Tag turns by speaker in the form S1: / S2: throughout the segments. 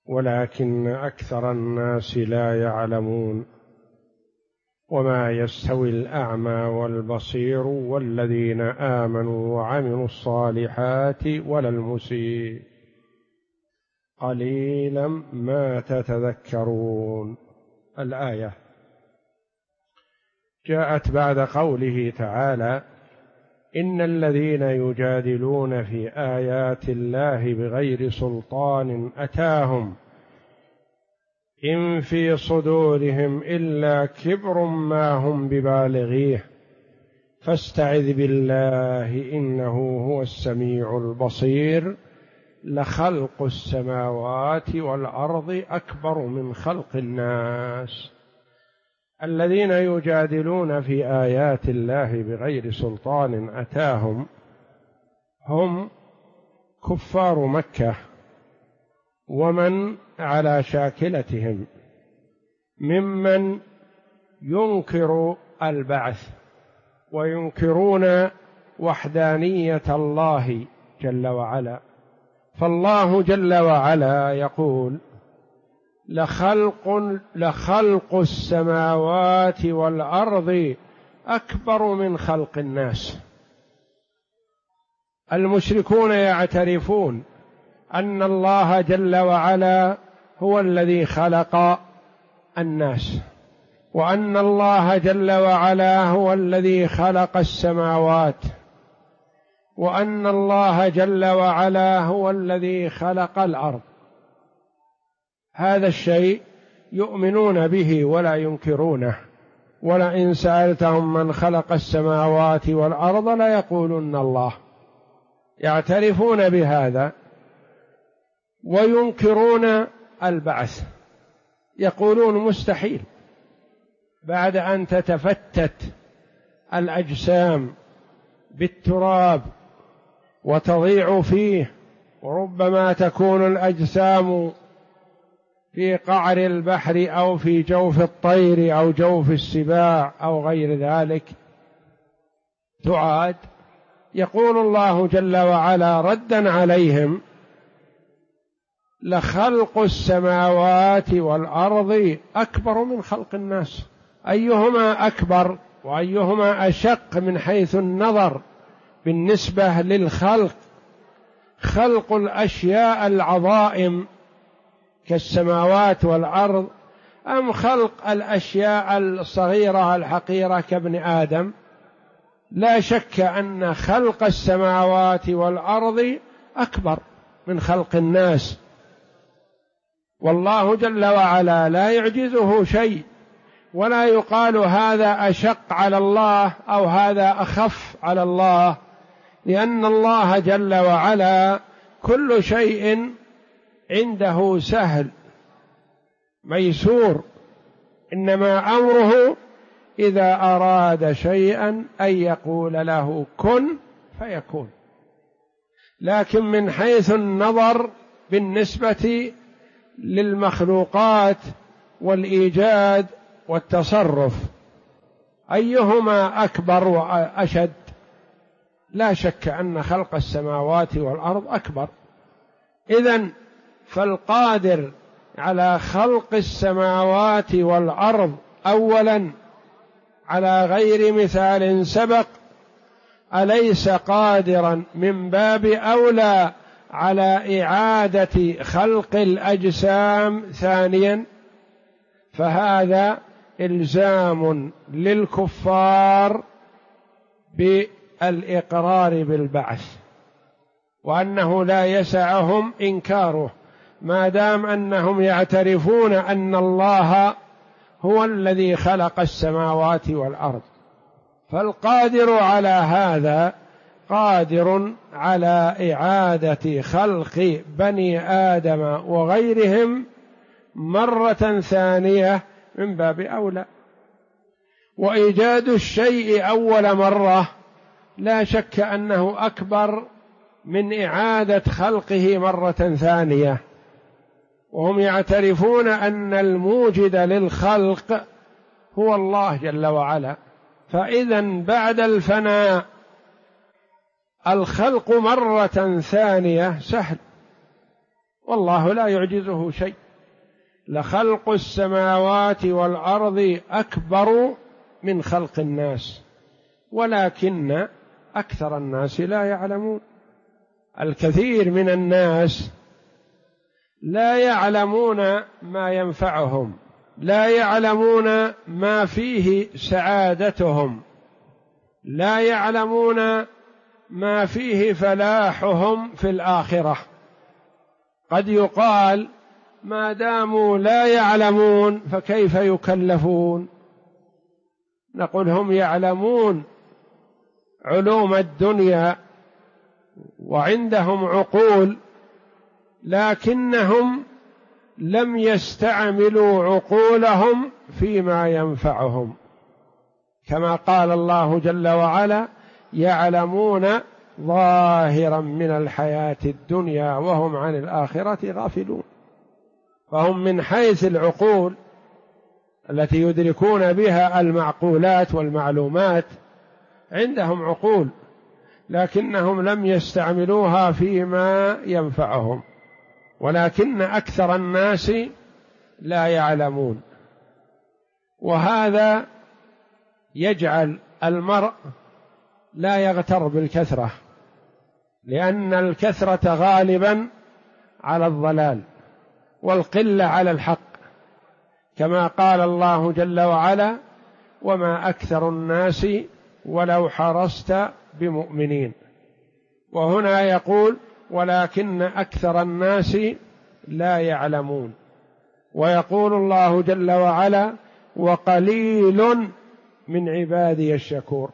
S1: ولكن أكثر الناس لا يعلمون. وما يستوي الأعمى والبصير والذين آمنوا وعملوا الصالحات ولا المسيء قليلا ما تتذكرون. الآية جاءت بعد قوله تعالى: إن الذين يجادلون في آيات الله بغير سلطان أتاهم إن في صدورهم إلا كبر ما هم ببالغيه فاستعذ بالله إنه هو السميع البصير لخلق السماوات والأرض أكبر من خلق الناس. الذين يجادلون في آيات الله بغير سلطان أتاهم هم كفار مكة ومن على شاكلتهم ممن ينكر البعث وينكرون وحدانية الله جل وعلا. فالله جل وعلا يقول: لخلق السماوات والأرض أكبر من خلق الناس. المشركون يعترفون أن الله جل وعلا هو الذي خلق الناس، وأن الله جل وعلا هو الذي خلق السماوات، وأن الله جل وعلا هو الذي خلق الأرض. هذا الشيء يؤمنون به ولا ينكرونه. ولئن سألتهم من خلق السماوات والأرض ليقولن الله. يعترفون بهذا وينكرون البعث، يقولون مستحيل بعد أن تتفتت الأجسام بالتراب وتضيع فيه، وربما تكون الأجسام في قعر البحر أو في جوف الطير أو جوف السباع أو غير ذلك تعاد. يقول الله جل وعلا ردا عليهم: لخلق السماوات والأرض أكبر من خلق الناس. أيهما أكبر وأيهما أشق من حيث النظر بالنسبة للخلق؟ خلق الأشياء العظائم كالسماوات والأرض أم خلق الأشياء الصغيرة الحقيرة كابن آدم؟ لا شك أن خلق السماوات والأرض أكبر من خلق الناس، والله جل وعلا لا يعجزه شيء، ولا يقال هذا أشق على الله أو هذا أخف على الله، لأن الله جل وعلا كل شيء عنده سهل ميسور، إنما أمره إذا أراد شيئا أن يقول له كن فيكون. لكن من حيث النظر بالنسبة للمخلوقات والإيجاد والتصرف أيهما أكبر وأشد؟ لا شك أن خلق السماوات والأرض أكبر. إذن فالقادر على خلق السماوات والأرض أولا على غير مثال سبق أليس قادرا من باب أولى على إعادة خلق الأجسام ثانيا؟ فهذا إلزام للكفار بالإقرار بالبعث، وأنه لا يسعهم إنكاره ما دام أنهم يعترفون أن الله هو الذي خلق السماوات والأرض. فالقادر على هذا قادر على إعادة خلق بني آدم وغيرهم مرة ثانية من باب أولى. وإيجاد الشيء أول مرة لا شك أنه أكبر من إعادة خلقه مرة ثانية، وهم يعترفون أن الموجد للخلق هو الله جل وعلا. فإذا بعد الفناء الخلق مرة ثانية سهل، والله لا يعجزه شيء. لخلق السماوات والأرض أكبر من خلق الناس ولكن أكثر الناس لا يعلمون. الكثير من الناس لا يعلمون ما ينفعهم، لا يعلمون ما فيه سعادتهم، لا يعلمون ما فيه فلاحهم في الآخرة. قد يقال ما داموا لا يعلمون فكيف يكلفون؟ نقول هم يعلمون علوم الدنيا وعندهم عقول، لكنهم لم يستعملوا عقولهم فيما ينفعهم، كما قال الله جل وعلا: يعلمون ظاهرا من الحياة الدنيا وهم عن الآخرة غافلون. فهم من حيث العقول التي يدركون بها المعقولات والمعلومات عندهم عقول، لكنهم لم يستعملوها فيما ينفعهم، ولكن أكثر الناس لا يعلمون. وهذا يجعل المرء لا يغتر بالكثرة، لأن الكثرة غالبا على الضلال والقلة على الحق، كما قال الله جل وعلا: وما أكثر الناس ولو حرصت بمؤمنين. وهنا يقول: ولكن أكثر الناس لا يعلمون. ويقول الله جل وعلا: وقليل من عبادي الشكور.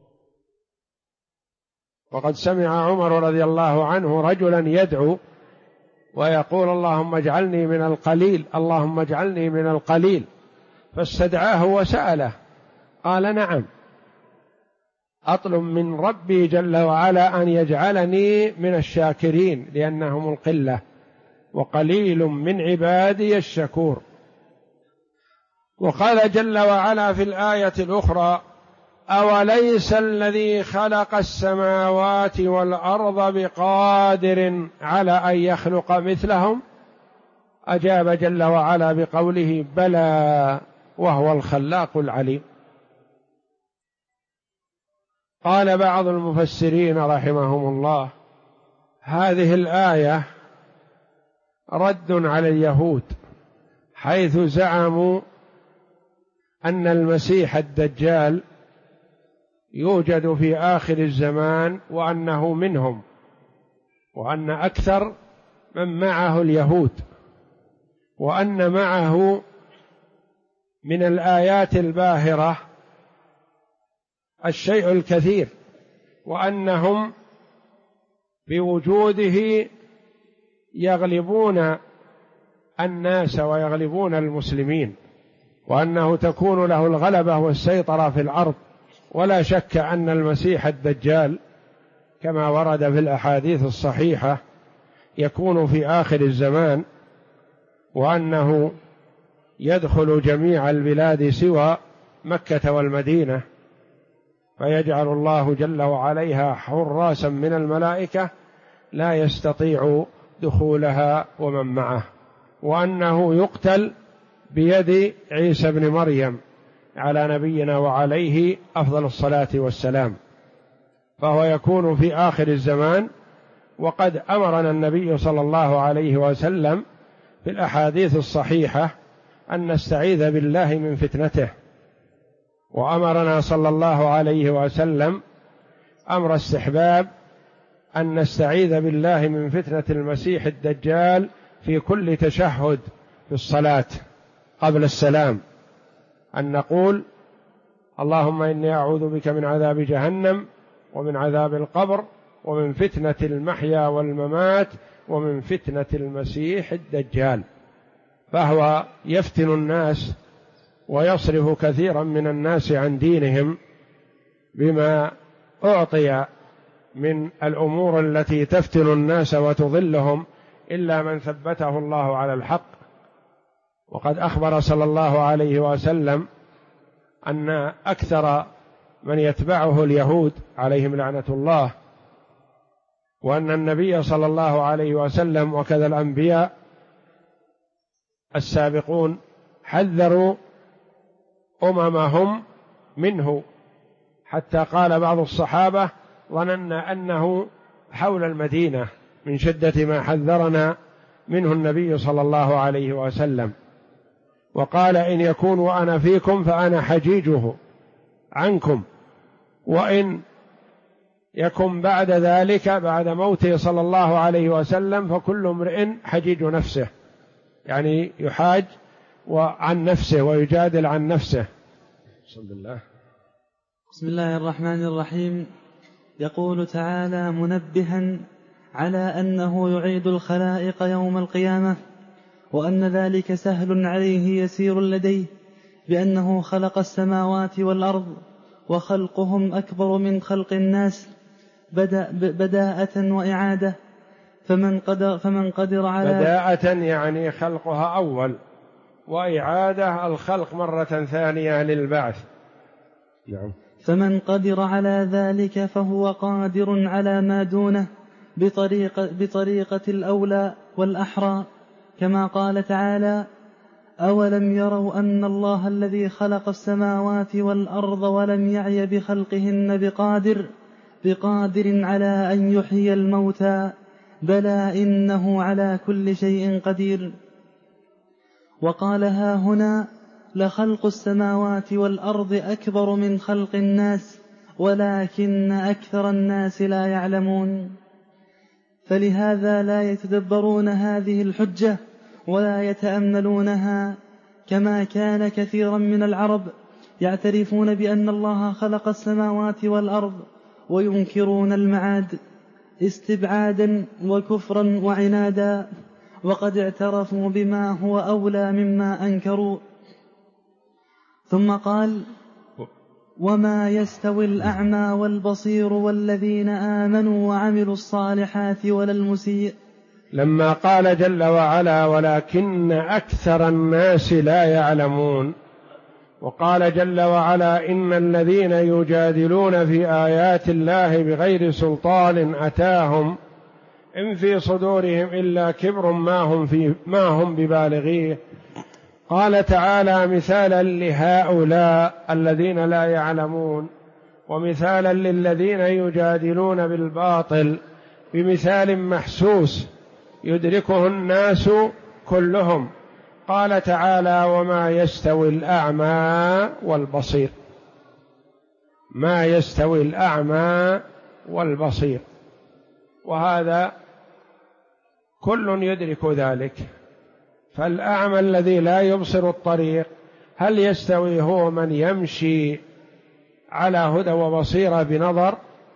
S1: وقد سمع عمر رضي الله عنه رجلا يدعو ويقول: اللهم اجعلني من القليل، اللهم اجعلني من القليل، فاستدعاه وسأله قال: نعم، أطلب من ربي جل وعلا أن يجعلني من الشاكرين لأنهم القلة، وقليل من عبادي الشكور. وقال جل وعلا في الآية الأخرى: أوليس الذي خلق السماوات والأرض بقادر على أن يخلق مثلهم؟ أجاب جل وعلا بقوله: بلى وهو الخلاق العليم. قال بعض المفسرين رحمهم الله: هذه الآية رد على اليهود حيث زعموا أن المسيح الدجال يوجد في آخر الزمان وأنه منهم، وأن أكثر من معه اليهود، وأن معه من الآيات الباهرة الشيء الكثير، وأنهم بوجوده يغلبون الناس ويغلبون المسلمين، وأنه تكون له الغلبة والسيطرة في الأرض. ولا شك أن المسيح الدجال كما ورد في الأحاديث الصحيحة يكون في آخر الزمان، وأنه يدخل جميع البلاد سوى مكة والمدينة، فيجعل الله جل وعلا حراسا من الملائكة لا يستطيع دخولها ومن معه، وأنه يقتل بيد عيسى بن مريم على نبينا وعليه أفضل الصلاة والسلام، فهو يكون في آخر الزمان. وقد أمرنا النبي صلى الله عليه وسلم في الأحاديث الصحيحة أن نستعيذ بالله من فتنته، وأمرنا صلى الله عليه وسلم أمر استحباب أن نستعيذ بالله من فتنة المسيح الدجال في كل تشهد في الصلاة قبل السلام، أن نقول: اللهم إني أعوذ بك من عذاب جهنم ومن عذاب القبر ومن فتنة المحيا والممات ومن فتنة المسيح الدجال. فهو يفتن الناس ويصرف كثيرا من الناس عن دينهم بما أعطي من الأمور التي تفتن الناس وتضلهم، إلا من ثبته الله على الحق. وقد أخبر صلى الله عليه وسلم أن أكثر من يتبعه اليهود عليهم لعنة الله، وأن النبي صلى الله عليه وسلم وكذا الأنبياء السابقون حذروا أممهم منه، حتى قال بعض الصحابة: ظننا أنه حول المدينة من شدة ما حذرنا منه النبي صلى الله عليه وسلم. وقال: إن يكون وأنا فيكم فأنا حجيجه عنكم، وإن يكن بعد ذلك بعد موته صلى الله عليه وسلم فكل امرئ حجيج نفسه، يعني يحاج عن نفسه ويجادل عن نفسه.
S2: بسم الله الرحمن الرحيم. يقول تعالى منبها على أنه يعيد الخلائق يوم القيامة، وأن ذلك سهل عليه يسير لديه، بأنه خلق السماوات والأرض وخلقهم أكبر من خلق الناس بداءة وإعادة. فمن قدر على
S1: بداءة يعني خلقها أول، وإعادة الخلق مرة ثانية للبعث. نعم.
S2: فمن قدر على ذلك فهو قادر على ما دونه بطريقة الأولى والأحرى، كما قال تعالى: أولم يروا أن الله الذي خلق السماوات والأرض ولم يعي بخلقهن بقادر على أن يحيي الموتى، بلى إنه على كل شيء قدير. وقال: ها هنا لخلق السماوات والأرض أكبر من خلق الناس ولكن أكثر الناس لا يعلمون. فلهذا لا يتدبرون هذه الحجة ولا يتأملونها، كما كان كثيرا من العرب يعترفون بأن الله خلق السماوات والأرض وينكرون المعاد استبعادا وكفرا وعنادا، وقد اعترفوا بما هو أولى مما أنكروا. ثم قال: وما يستوي الأعمى والبصير والذين آمنوا وعملوا الصالحات ولا المسيء.
S1: لما قال جل وعلا: ولكن أكثر الناس لا يعلمون، وقال جل وعلا: إن الذين يجادلون في آيات الله بغير سلطان أتاهم إن في صدورهم إلا كبر ما هم ببالغيه. قال تعالى مثالا لهؤلاء الذين لا يعلمون، ومثالا للذين يجادلون بالباطل بمثال محسوس يدركه الناس كلهم. قال تعالى: وما يستوي الأعمى والبصير. ما يستوي الأعمى والبصير، وهذا كل يدرك ذلك. فالأعمى الذي لا يبصر الطريق هل يستوي هو من يمشي على هدى وبصيرة بنظر؟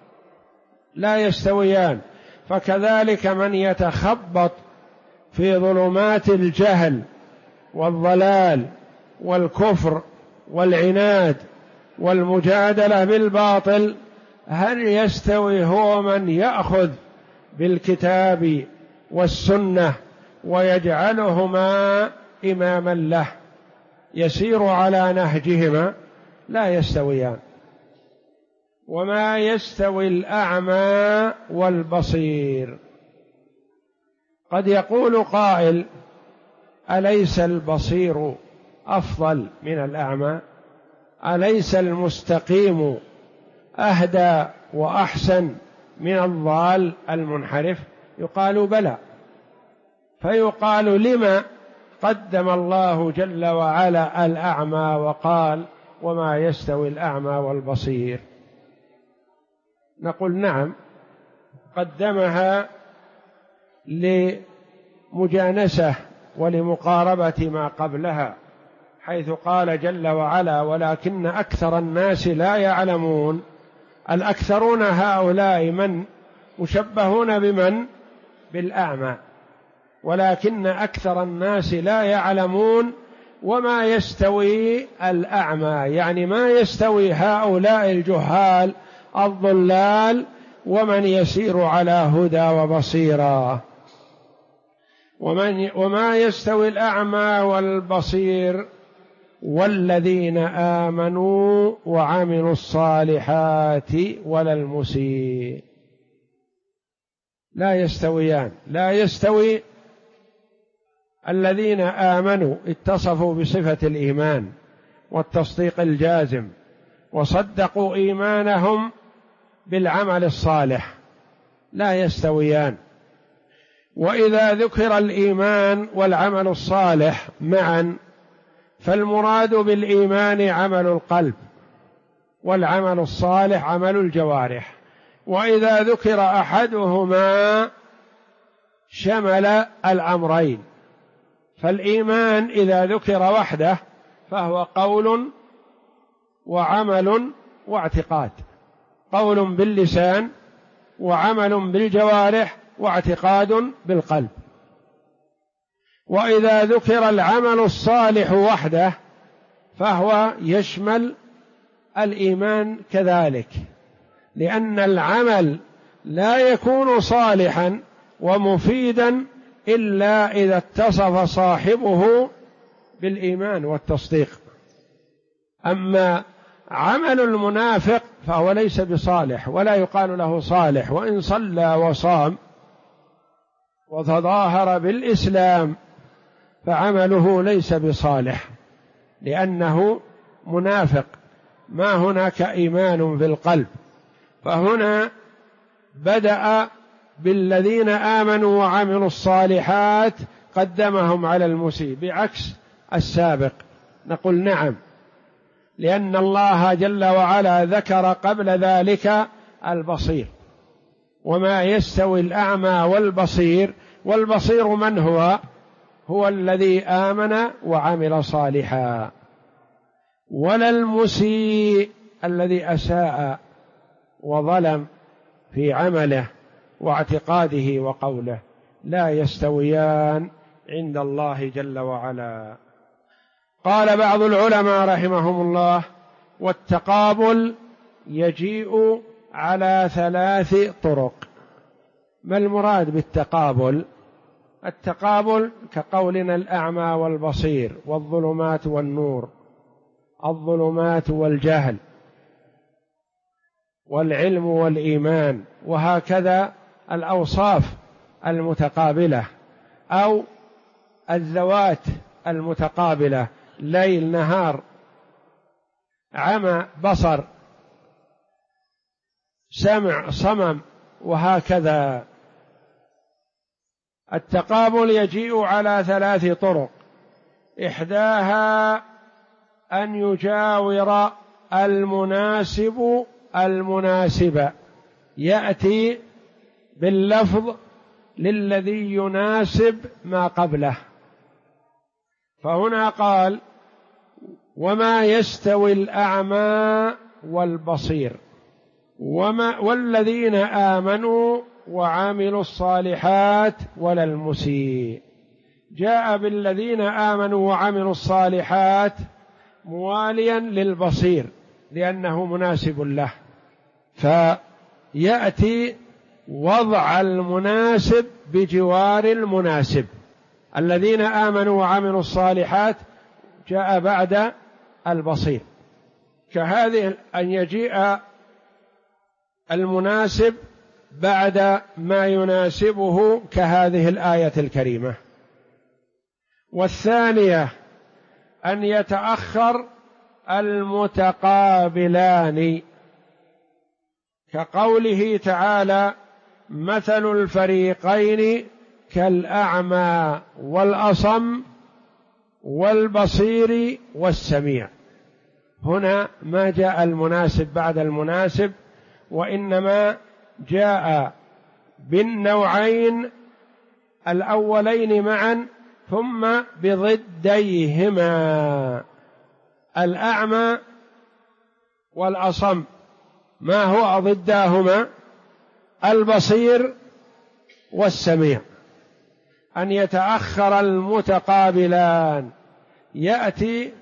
S1: لا يستويان. فكذلك من يتخبط في ظلمات الجهل والضلال والكفر والعناد والمجادلة بالباطل، هل يستوي هو من يأخذ بالكتاب والسنة ويجعلهما إماما له يسير على نهجهما؟ لا يستويان. وما يستوي الأعمى والبصير. قد يقول قائل: أليس البصير أفضل من الأعمى؟ أليس المستقيم أهدى وأحسن من الضال المنحرف؟ يقال: بلى. فيقال: لما قدم الله جل وعلا الأعمى وقال: وما يستوي الأعمى والبصير؟ نقول: نعم، قدمها لمجانسة ولمقاربة ما قبلها، حيث قال جل وعلا: ولكن أكثر الناس لا يعلمون. الأكثرون هؤلاء من مشبهون بمن؟ بالأعمى. ولكن أكثر الناس لا يعلمون. وما يستوي الأعمى يعني ما يستوي هؤلاء الجهال الضلال ومن يسير على هدى وبصيرة. وما يستوي الأعمى والبصير والذين آمنوا وعملوا الصالحات ولا المسيء. لا يستويان. لا يستوي الذين آمنوا اتصفوا بصفة الإيمان والتصديق الجازم وصدقوا إيمانهم بالعمل الصالح، لا يستويان. وإذا ذكر الإيمان والعمل الصالح معا فالمراد بالإيمان عمل القلب، والعمل الصالح عمل الجوارح. وإذا ذكر أحدهما شمل الأمرين، فالإيمان إذا ذكر وحده فهو قول وعمل واعتقاد، قول باللسان وعمل بالجوارح واعتقاد بالقلب. وإذا ذكر العمل الصالح وحده فهو يشمل الإيمان كذلك، لأن العمل لا يكون صالحا ومفيدا إلا إذا اتصف صاحبه بالإيمان والتصديق. أما عمل المنافق فهو ليس بصالح ولا يقال له صالح، وإن صلى وصام وتظاهر بالإسلام فعمله ليس بصالح لأنه منافق، ما هناك إيمان في القلب. فهنا بدأ بالذين آمنوا وعملوا الصالحات قدمهم على المسيء بعكس السابق. نقول نعم، لأن الله جل وعلا ذكر قبل ذلك البصير، وما يستوي الأعمى والبصير. والبصير من هو؟ هو الذي آمن وعمل صالحا، ولا المسيء الذي أساء وظلم في عمله واعتقاده وقوله، لا يستويان عند الله جل وعلا. قال بعض العلماء رحمهم الله: والتقابل يجيء على 3 طرق. ما المراد بالتقابل؟ التقابل كقولنا الأعمى والبصير، والظلمات والنور، الظلمات والجهل، والعلم والإيمان، وهكذا الأوصاف المتقابلة أو الذوات المتقابلة، ليل نهار، عمى بصر، سمع صمم، وهكذا. التقابل يجيء على 3 طرق: إحداها أن يجاور المناسب المناسب، يأتي باللفظ للذي يناسب ما قبله. فهنا قال: وما يستوي الأعمى والبصير والذين آمنوا وعملوا الصالحات ولا المسيء. جاء بالذين آمنوا وعملوا الصالحات مواليا للبصير لأنه مناسب له، فيأتي وضع المناسب بجوار المناسب. الذين آمنوا وعملوا الصالحات جاء بعد البصير، كهذه أن يجيء المناسب بعد ما يناسبه كهذه الآية الكريمة. والثانية أن يتأخر المتقابلان، كقوله تعالى: مثل الفريقين كالأعمى والأصم والبصير والسميع. هنا ما جاء المناسب بعد المناسب، وإنما جاء بالنوعين الأولين معا ثم بضديهما. الأعمى والأصم ما هو ضداهما؟ البصير والسميع. أن يتأخر المتقابلان، يأتي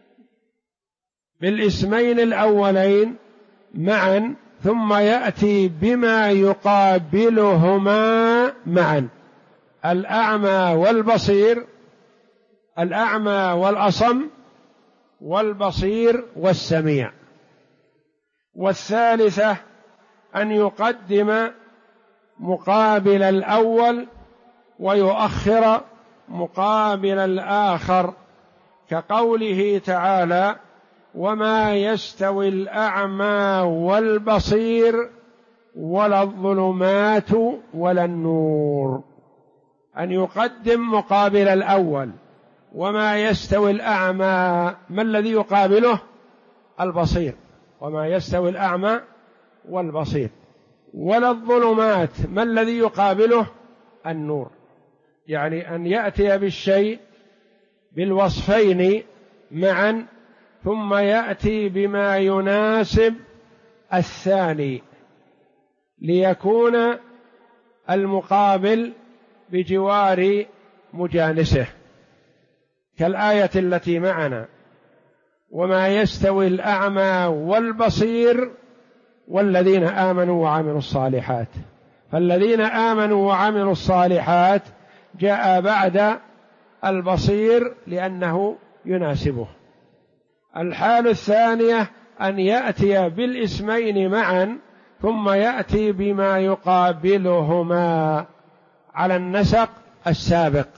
S1: بالاسمين الأولين معا ثم يأتي بما يقابلهما معا: الأعمى والبصير، الأعمى والأصم، والبصير والسميع. والثالثة أن يقدم مقابل الأول ويؤخر مقابل الآخر، كقوله تعالى: وما يستوي الأعمى والبصير ولا الظلمات ولا النور، أن يقدم مقابل الأول. وما يستوي الأعمى، ما الذي يقابله؟ البصير، وما يستوي الأعمى والبصير. ولا الظلمات، ما الذي يقابله؟ النور. يعني أن يأتي بالشيء بالوصفين معا، ثم يأتي بما يناسب الثاني ليكون المقابل بجوار مجانسه، كالآية التي معنا: وما يستوي الأعمى والبصير والذين آمنوا وعملوا الصالحات. فالذين آمنوا وعملوا الصالحات جاء بعد البصير لأنه يناسبه. الحال الثانية أن يأتي بالاسمين معا ثم يأتي بما يقابلهما على النسق السابق،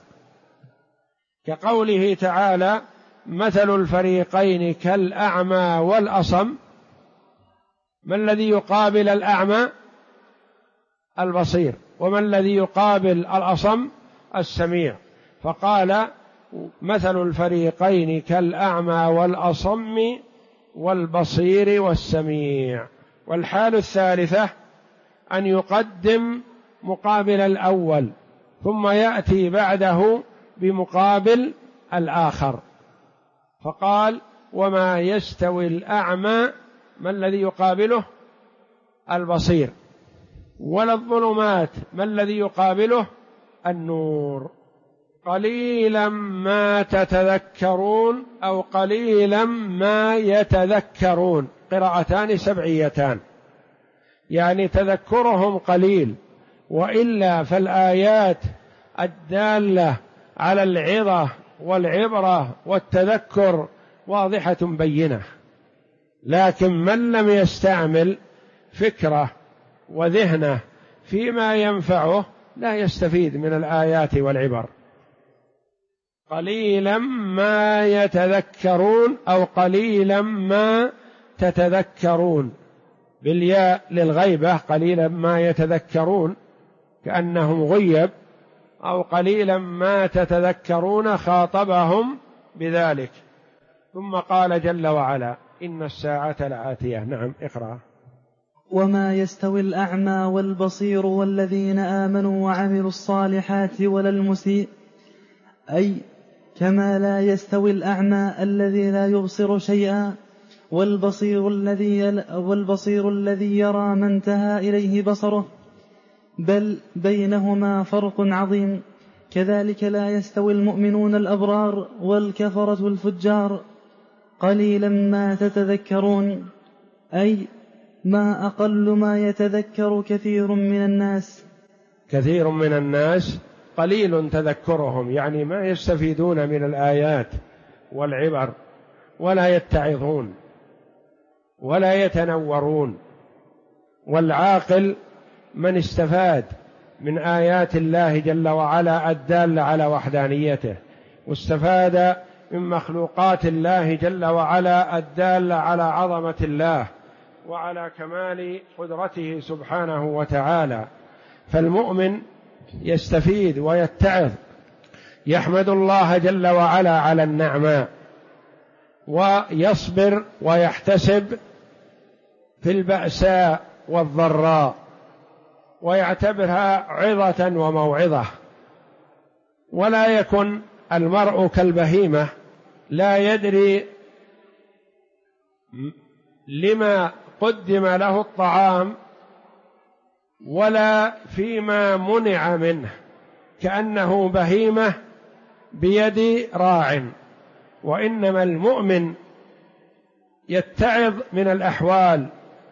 S1: كقوله تعالى: مثل الفريقين كالأعمى والأصم. ما الذي يقابل الأعمى؟ البصير. وما الذي يقابل الأصم؟ السميع. فقال: مثل الفريقين كالأعمى والأصم والبصير والسميع. والحال الثالثة أن يقدم مقابل الأول ثم يأتي بعده بمقابل الآخر، فقال: وما يستوي الأعمى، ما الذي يقابله؟ البصير. ولا الظلمات، ما الذي يقابله؟ النور. قليلا ما تتذكرون أو قليلا ما يتذكرون، قراءتان سبعيتان، يعني تذكرهم قليل، وإلا فالآيات الدالة على العظة والعبرة والتذكر واضحة بينة، لكن من لم يستعمل فكره وذهنه فيما ينفعه لا يستفيد من الآيات والعبر. قليلا ما يتذكرون أو قليلا ما تتذكرون، بالياء للغيبة، قليلا ما يتذكرون كأنهم غيب، أو قليلا ما تتذكرون خاطبهم بذلك. ثم قال جل وعلا: إن الساعة لآتية. نعم، اقرأ.
S2: وما يستوي الأعمى والبصير والذين آمنوا وعملوا الصالحات ولا المسيء، أي كما لا يستوي الأعمى الذي لا يبصر شيئا والبصير الذي يرى ما انتهى إليه بصره، بل بينهما فرق عظيم. كذلك لا يستوي المؤمنون الأبرار والكفرة الفجار. قليلا ما تتذكرون، أي ما أقل ما يتذكر كثير من الناس.
S1: كثير من الناس قليل تذكرهم، يعني ما يستفيدون من الآيات والعبر، ولا يتعظون ولا يتنورون. والعاقل من استفاد من آيات الله جل وعلا الدالة على وحدانيته، واستفاد من مخلوقات الله جل وعلا الدالة على عظمة الله وعلى كمال قدرته سبحانه وتعالى. فالمؤمن يستفيد ويتعظ، يحمد الله جل وعلا على النعماء، ويصبر ويحتسب في البأساء والضراء، ويعتبرها عظة وموعظة. ولا يكن المرء كالبهيمة لا يدري لما قدم له الطعام ولا فيما منع منه، كأنه بهيمة بيد راع. وإنما المؤمن يتعظ من الأحوال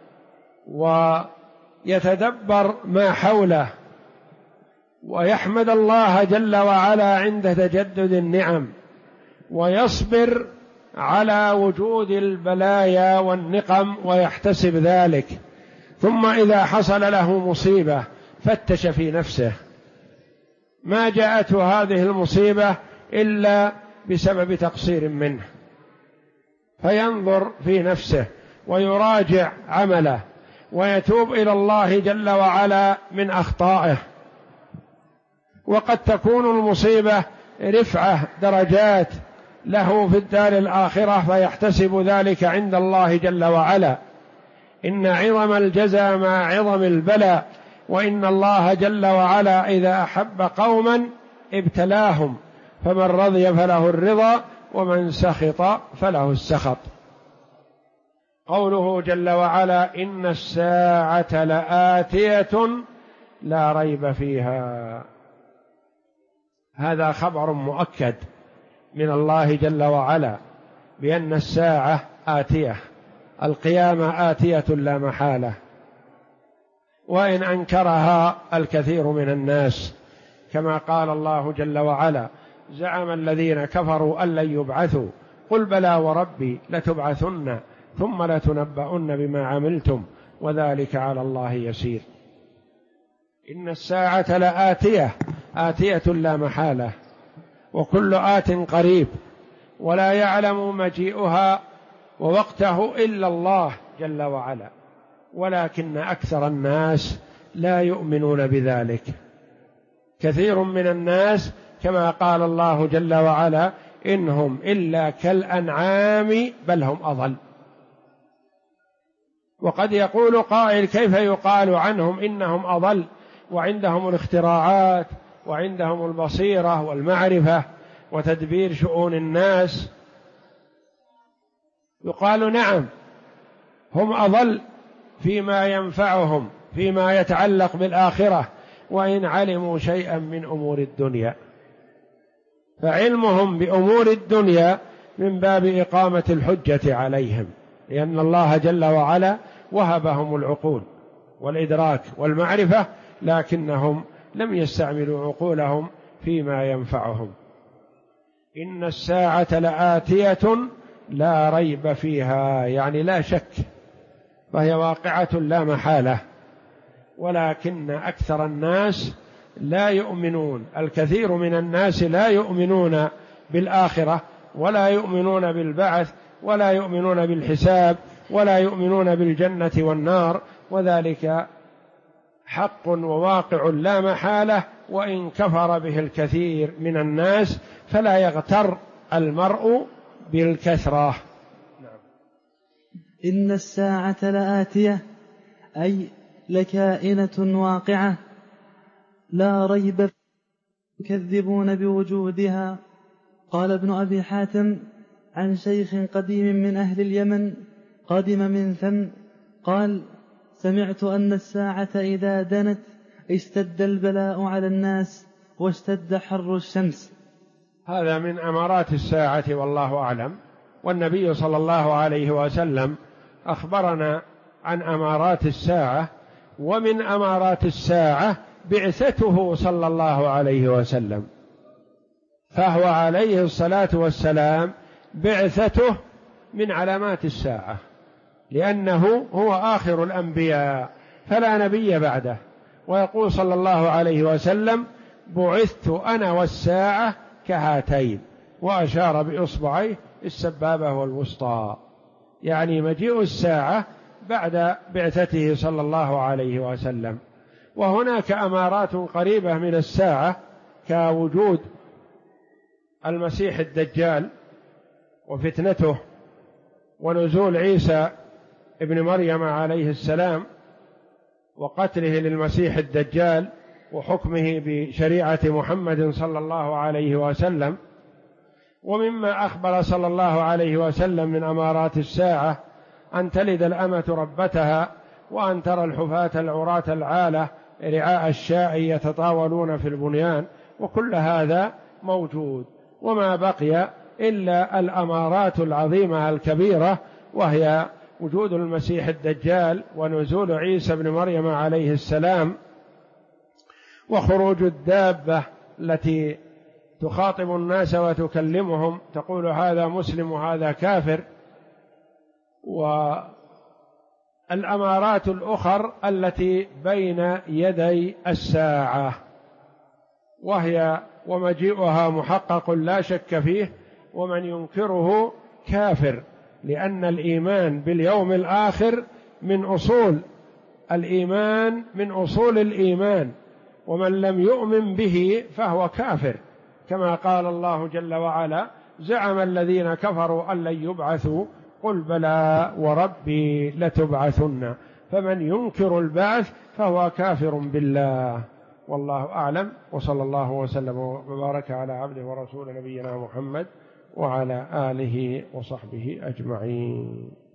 S1: ويتدبر ما حوله، ويحمد الله جل وعلا عند تجدد النعم، ويصبر على وجود البلايا والنقم ويحتسب ذلك. ثم إذا حصل له مصيبة فتش في نفسه، ما جاءته هذه المصيبة إلا بسبب تقصير منه، فينظر في نفسه ويراجع عمله ويتوب إلى الله جل وعلا من أخطائه. وقد تكون المصيبة رفعة درجات له في الدار الآخرة فيحتسب ذلك عند الله جل وعلا. إن عظم الجزاء مع عظم البلاء، وإن الله جل وعلا إذا أحب قوما ابتلاهم، فمن رضي فله الرضا ومن سخط فله السخط. قوله جل وعلا إن الساعة لآتية لا ريب فيها، هذا خبر مؤكد من الله جل وعلا بأن الساعة آتية، القيامة آتية لا محالة، وإن أنكرها الكثير من الناس، كما قال الله جل وعلا زعم الذين كفروا أن لن يبعثوا قل بلى وربي لتبعثن ثم لتنبؤن بما عملتم وذلك على الله يسير. إن الساعة لآتية، آتية لا محالة، وكل آت قريب، ولا يعلم مجيئها ووقته إلا الله جل وعلا، ولكن أكثر الناس لا يؤمنون بذلك. كثير من الناس كما قال الله جل وعلا إنهم إلا كالأنعام بل هم أضل. وقد يقول قائل كيف يقال عنهم إنهم أضل وعندهم الاختراعات وعندهم البصيرة والمعرفة وتدبير شؤون الناس؟ يقال نعم هم أضل فيما ينفعهم فيما يتعلق بالآخرة، وإن علموا شيئا من أمور الدنيا، فعلمهم بأمور الدنيا من باب إقامة الحجة عليهم، لأن الله جل وعلا وهبهم العقول والإدراك والمعرفة، لكنهم لم يستعملوا عقولهم فيما ينفعهم. إن الساعة لآتية لا ريب فيها، يعني لا شك، فهي واقعة لا محالة، ولكن أكثر الناس لا يؤمنون. الكثير من الناس لا يؤمنون بالآخرة، ولا يؤمنون بالبعث، ولا يؤمنون بالحساب، ولا يؤمنون بالجنة والنار، وذلك حق وواقع لا محالة، وإن كفر به الكثير من الناس فلا يغتر المرء بالكثرة.
S2: إن الساعة لآتية أي لكائنة واقعة لا ريب يكذبون بوجودها. قال ابن أبي حاتم عن شيخ قديم من أهل اليمن قدم من ثم قال سمعت أن الساعة إذا دنت اشتد البلاء على الناس واشتد حر الشمس.
S1: هذا من أمارات الساعة والله أعلم، والنبي صلى الله عليه وسلم أخبرنا عن أمارات الساعة، ومن أمارات الساعة بعثته صلى الله عليه وسلم، فهو عليه الصلاة والسلام بعثته من علامات الساعة، لأنه هو آخر الأنبياء فلا نبي بعده. ويقول صلى الله عليه وسلم بعثت أنا والساعة كهاتين، وأشار بإصبعيه السبابة والوسطى، يعني مجيء الساعة بعد بعثته صلى الله عليه وسلم. وهناك أمارات قريبة من الساعة كوجود المسيح الدجال وفتنته، ونزول عيسى ابن مريم عليه السلام، وقتله للمسيح الدجال، وحكمه بشريعة محمد صلى الله عليه وسلم. ومما أخبر صلى الله عليه وسلم من أمارات الساعة أن تلد الأمة ربتها، وأن ترى الحفاة العراة العالة رعاء الشاء يتطاولون في البنيان، وكل هذا موجود. وما بقي إلا الأمارات العظيمة الكبيرة، وهي وجود المسيح الدجال، ونزول عيسى بن مريم عليه السلام، وخروج الدابة التي تخاطب الناس وتكلمهم تقول هذا مسلم وهذا كافر، الأمارات الأخر التي بين يدي الساعة، وهي ومجيئها محقق لا شك فيه، ومن ينكره كافر، لأن الإيمان باليوم الآخر من أصول الإيمان، من أصول الإيمان، ومن لم يؤمن به فهو كافر، كما قال الله جل وعلا: زعم الذين كفروا أن لن يبعثوا قل بلى وربي لتبعثن. فمن ينكر البعث فهو كافر بالله. والله أعلم، وصلى الله وسلم وبارك على عبده ورسول نبينا محمد وعلى آله وصحبه أجمعين.